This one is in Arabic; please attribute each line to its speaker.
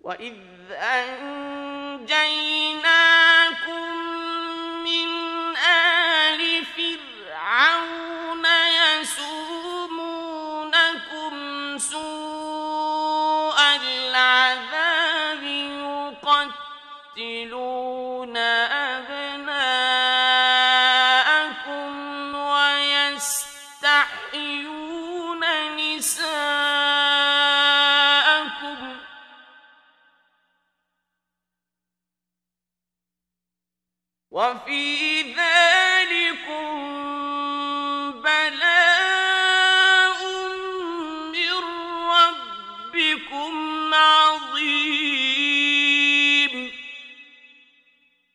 Speaker 1: وإذ أنجيناكم من آل فرعون يسومونكم سوء العذاب يقتلون أبناءكم ويستحيون نساءكم وفي